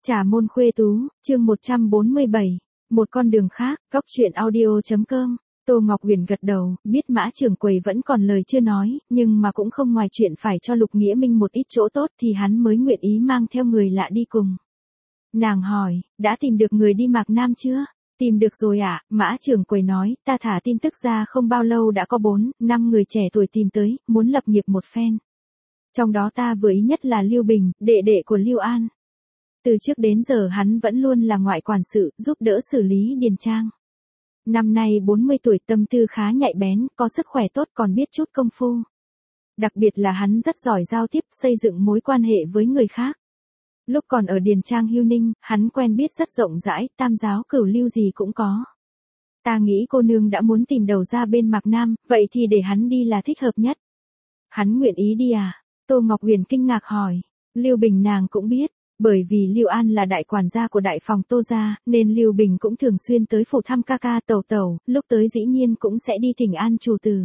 Trà môn khuê tú, chương 147, một con đường khác, góc truyện audio.com. Tô Ngọc Huyền gật đầu, biết Mã trưởng quầy vẫn còn lời chưa nói, nhưng mà cũng không ngoài chuyện phải cho Lục Nghĩa Minh một ít chỗ tốt thì hắn mới nguyện ý mang theo người lạ đi cùng. Nàng hỏi, đã tìm được người đi Mạc Nam chưa? Tìm được rồi ạ, Mã trưởng quầy nói, ta thả tin tức ra không bao lâu đã có 4-5 người trẻ tuổi tìm tới, muốn lập nghiệp một phen. Trong đó ta vừa ý nhất là Lưu Bình, đệ đệ của Lưu An. Từ trước đến giờ hắn vẫn luôn là ngoại quản sự, giúp đỡ xử lý điền trang. Năm nay 40 tuổi, tâm tư khá nhạy bén, có sức khỏe tốt, còn biết chút công phu. Đặc biệt là hắn rất giỏi giao tiếp, xây dựng mối quan hệ với người khác. Lúc còn ở điền trang Hưu Ninh, hắn quen biết rất rộng rãi, tam giáo cửu lưu gì cũng có. Ta nghĩ cô nương đã muốn tìm đầu ra bên Mạc Nam, vậy thì để hắn đi là thích hợp nhất. Hắn nguyện ý đi à? Tô Ngọc Huyền kinh ngạc hỏi. Lưu Bình nàng cũng biết. Bởi vì Lưu An là đại quản gia của đại phòng Tô gia, nên Lưu Bình cũng thường xuyên tới phủ thăm ca ca tẩu tẩu, lúc tới dĩ nhiên cũng sẽ đi thỉnh an chủ tử.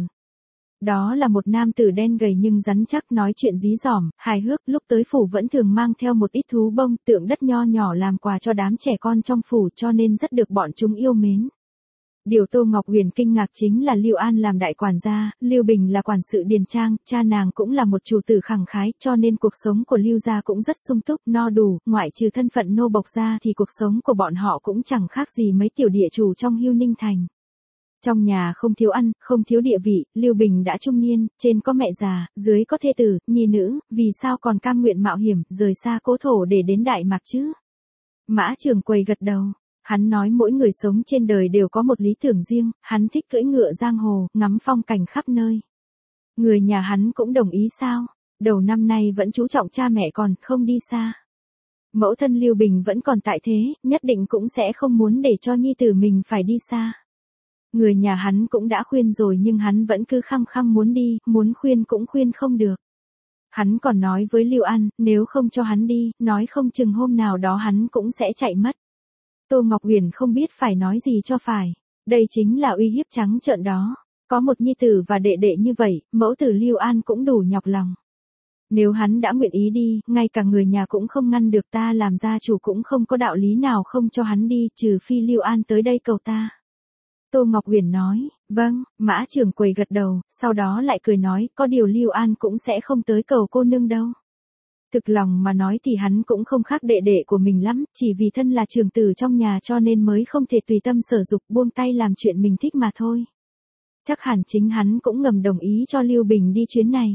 Đó là một nam tử đen gầy nhưng rắn chắc, nói chuyện dí dỏm, hài hước, lúc tới phủ vẫn thường mang theo một ít thú bông, tượng đất nho nhỏ làm quà cho đám trẻ con trong phủ, cho nên rất được bọn chúng yêu mến. Điều Tô Ngọc Huyền kinh ngạc chính là Lưu An làm đại quản gia, Lưu Bình là quản sự điền trang, cha nàng cũng là một chủ tử khẳng khái, cho nên cuộc sống của Lưu gia cũng rất sung túc, no đủ, ngoại trừ thân phận nô bộc ra thì cuộc sống của bọn họ cũng chẳng khác gì mấy tiểu địa chủ trong Hưu Ninh thành. Trong nhà không thiếu ăn, không thiếu địa vị, Lưu Bình đã trung niên, trên có mẹ già, dưới có thê tử, nhi nữ, vì sao còn cam nguyện mạo hiểm, rời xa cố thổ để đến Đại Mạc chứ? Mã trưởng quầy gật đầu. Hắn nói mỗi người sống trên đời đều có một lý tưởng riêng, hắn thích cưỡi ngựa giang hồ, ngắm phong cảnh khắp nơi. Người nhà hắn cũng đồng ý sao? Đầu năm nay vẫn chú trọng cha mẹ còn không đi xa. Mẫu thân Lưu Bình vẫn còn tại thế, nhất định cũng sẽ không muốn để cho nhi tử mình phải đi xa. Người nhà hắn cũng đã khuyên rồi nhưng hắn vẫn cứ khăng khăng muốn đi, muốn khuyên cũng khuyên không được. Hắn còn nói với Lưu An, nếu không cho hắn đi, nói không chừng hôm nào đó hắn cũng sẽ chạy mất. Tô Ngọc Huyền không biết phải nói gì cho phải. Đây chính là uy hiếp trắng trợn đó. Có một nhi tử và đệ đệ như vậy, mẫu tử Lưu An cũng đủ nhọc lòng. Nếu hắn đã nguyện ý đi, ngay cả người nhà cũng không ngăn được, ta làm gia chủ cũng không có đạo lý nào không cho hắn đi, trừ phi Lưu An tới đây cầu ta. Tô Ngọc Huyền nói, vâng, Mã trưởng quầy gật đầu, sau đó lại cười nói, có điều Lưu An cũng sẽ không tới cầu cô nương đâu. Thực lòng mà nói thì hắn cũng không khác đệ đệ của mình lắm, chỉ vì thân là trưởng tử trong nhà cho nên mới không thể tùy tâm sở dục buông tay làm chuyện mình thích mà thôi. Chắc hẳn chính hắn cũng ngầm đồng ý cho Lưu Bình đi chuyến này.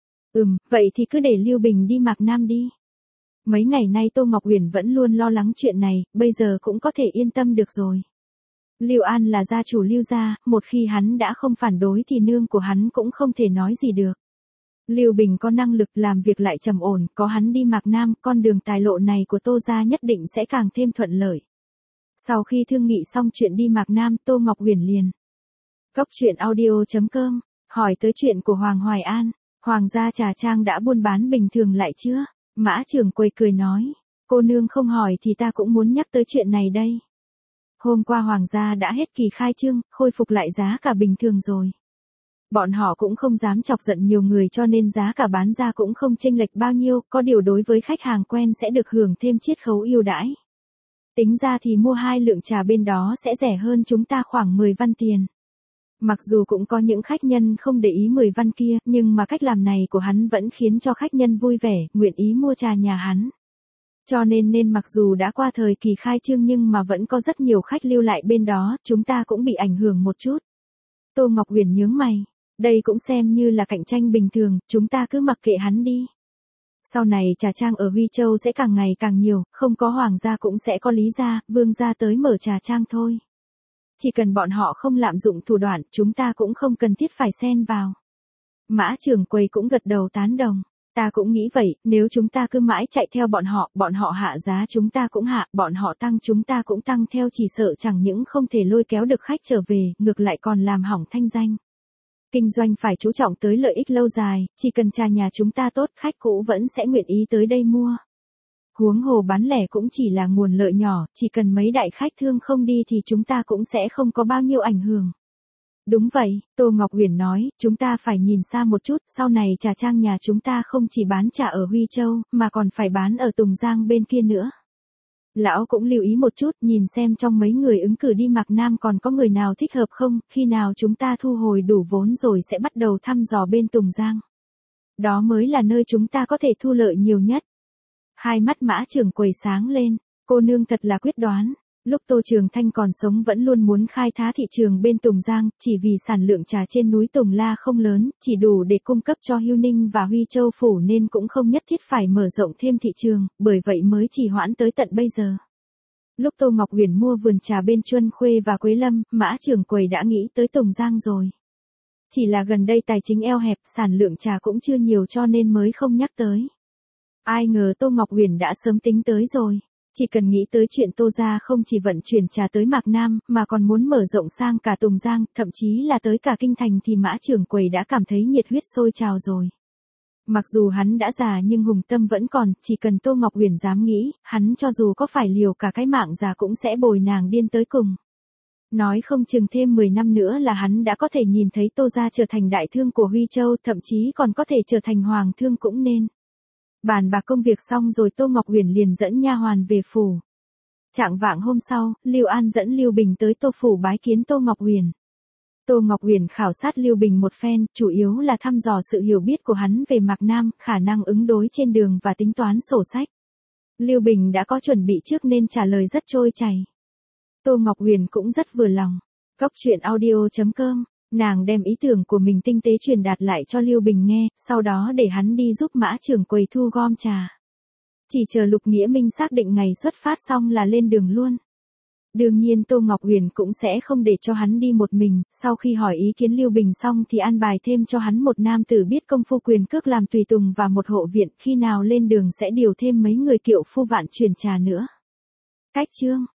Vậy thì cứ để Lưu Bình đi Mạc Nam đi. Mấy ngày nay Tô Ngọc Huyền vẫn luôn lo lắng chuyện này, bây giờ cũng có thể yên tâm được rồi. Lưu An là gia chủ Lưu gia, một khi hắn đã không phản đối thì nương của hắn cũng không thể nói gì được. Lưu Bình có năng lực, làm việc lại trầm ổn, có hắn đi Mạc Nam, con đường tài lộ này của Tô gia nhất định sẽ càng thêm thuận lợi. Sau khi thương nghị xong chuyện đi Mạc Nam, Tô Ngọc Huyền liền. Góc truyện audio.com, hỏi tới chuyện của Hoàng Hoài An, Hoàng gia trà trang đã buôn bán bình thường lại chưa? Mã trưởng quầy cười nói, cô nương không hỏi thì ta cũng muốn nhắc tới chuyện này đây. Hôm qua Hoàng gia đã hết kỳ khai trương, khôi phục lại giá cả bình thường rồi. Bọn họ cũng không dám chọc giận nhiều người cho nên giá cả bán ra cũng không chênh lệch bao nhiêu, có điều đối với khách hàng quen sẽ được hưởng thêm chiết khấu ưu đãi. Tính ra thì mua 2 lượng trà bên đó sẽ rẻ hơn chúng ta khoảng 10 văn tiền. Mặc dù cũng có những khách nhân không để ý 10 văn kia, nhưng mà cách làm này của hắn vẫn khiến cho khách nhân vui vẻ, nguyện ý mua trà nhà hắn. Cho nên mặc dù đã qua thời kỳ khai trương nhưng mà vẫn có rất nhiều khách lưu lại bên đó, chúng ta cũng bị ảnh hưởng một chút. Tô Ngọc Huyền nhướng mày. Đây cũng xem như là cạnh tranh bình thường, chúng ta cứ mặc kệ hắn đi. Sau này trà trang ở Huy Châu sẽ càng ngày càng nhiều, không có Hoàng gia cũng sẽ có Lý gia, Vương gia tới mở trà trang thôi. Chỉ cần bọn họ không lạm dụng thủ đoạn, chúng ta cũng không cần thiết phải xen vào. Mã trưởng quầy cũng gật đầu tán đồng. Ta cũng nghĩ vậy, nếu chúng ta cứ mãi chạy theo bọn họ hạ giá chúng ta cũng hạ, bọn họ tăng chúng ta cũng tăng theo, chỉ sợ chẳng những không thể lôi kéo được khách trở về, ngược lại còn làm hỏng thanh danh. Kinh doanh phải chú trọng tới lợi ích lâu dài, chỉ cần trà nhà chúng ta tốt, khách cũ vẫn sẽ nguyện ý tới đây mua. Huống hồ bán lẻ cũng chỉ là nguồn lợi nhỏ, chỉ cần mấy đại khách thương không đi thì chúng ta cũng sẽ không có bao nhiêu ảnh hưởng. Đúng vậy, Tô Ngọc Huyền nói, chúng ta phải nhìn xa một chút, sau này trà trang nhà chúng ta không chỉ bán trà ở Huy Châu, mà còn phải bán ở Tùng Giang bên kia nữa. Lão cũng lưu ý một chút, nhìn xem trong mấy người ứng cử đi Mạc Nam còn có người nào thích hợp không, khi nào chúng ta thu hồi đủ vốn rồi sẽ bắt đầu thăm dò bên Tùng Giang. Đó mới là nơi chúng ta có thể thu lợi nhiều nhất. Hai mắt Mã Trường Quầy sáng lên, cô nương thật là quyết đoán. Lúc Tô Trường Thanh còn sống vẫn luôn muốn khai thác thị trường bên Tùng Giang, chỉ vì sản lượng trà trên núi Tùng La không lớn, chỉ đủ để cung cấp cho Hưu Ninh và Huy Châu Phủ nên cũng không nhất thiết phải mở rộng thêm thị trường, bởi vậy mới trì hoãn tới tận bây giờ. Lúc Tô Ngọc Uyển mua vườn trà bên Chuân Khuê và Quế Lâm, Mã Trường Quầy đã nghĩ tới Tùng Giang rồi. Chỉ là gần đây tài chính eo hẹp, sản lượng trà cũng chưa nhiều cho nên mới không nhắc tới. Ai ngờ Tô Ngọc Uyển đã sớm tính tới rồi. Chỉ cần nghĩ tới chuyện Tô gia không chỉ vận chuyển trà tới Mạc Nam, mà còn muốn mở rộng sang cả Tùng Giang, thậm chí là tới cả Kinh Thành thì Mã Trường Quầy đã cảm thấy nhiệt huyết sôi trào rồi. Mặc dù hắn đã già nhưng hùng tâm vẫn còn, chỉ cần Tô Ngọc Uyển dám nghĩ, hắn cho dù có phải liều cả cái mạng già cũng sẽ bồi nàng điên tới cùng. Nói không chừng thêm 10 năm nữa là hắn đã có thể nhìn thấy Tô gia trở thành đại thương của Huy Châu, thậm chí còn có thể trở thành hoàng thương cũng nên. Bàn bạc công việc xong rồi Tô Ngọc Uyển liền dẫn nha hoàn về phủ. Chạng vạng hôm sau, Lưu An dẫn Lưu Bình tới Tô phủ bái kiến Tô Ngọc Uyển. Tô Ngọc Uyển khảo sát Lưu Bình một phen, chủ yếu là thăm dò sự hiểu biết của hắn về Mạc Nam, khả năng ứng đối trên đường và tính toán sổ sách. Lưu Bình đã có chuẩn bị trước nên trả lời rất trôi chảy. Tô Ngọc Uyển cũng rất vừa lòng. Góc truyện audio.com, nàng đem ý tưởng của mình tinh tế truyền đạt lại cho Lưu Bình nghe, sau đó để hắn đi giúp Mã Trường Quầy thu gom trà. Chỉ chờ Lục Nghĩa Minh xác định ngày xuất phát xong là lên đường luôn. Đương nhiên Tô Ngọc Uyển cũng sẽ không để cho hắn đi một mình, sau khi hỏi ý kiến Lưu Bình xong thì an bài thêm cho hắn một nam tử biết công phu quyền cước làm tùy tùng và một hộ viện, khi nào lên đường sẽ điều thêm mấy người kiệu phu vạn truyền trà nữa. Cách chương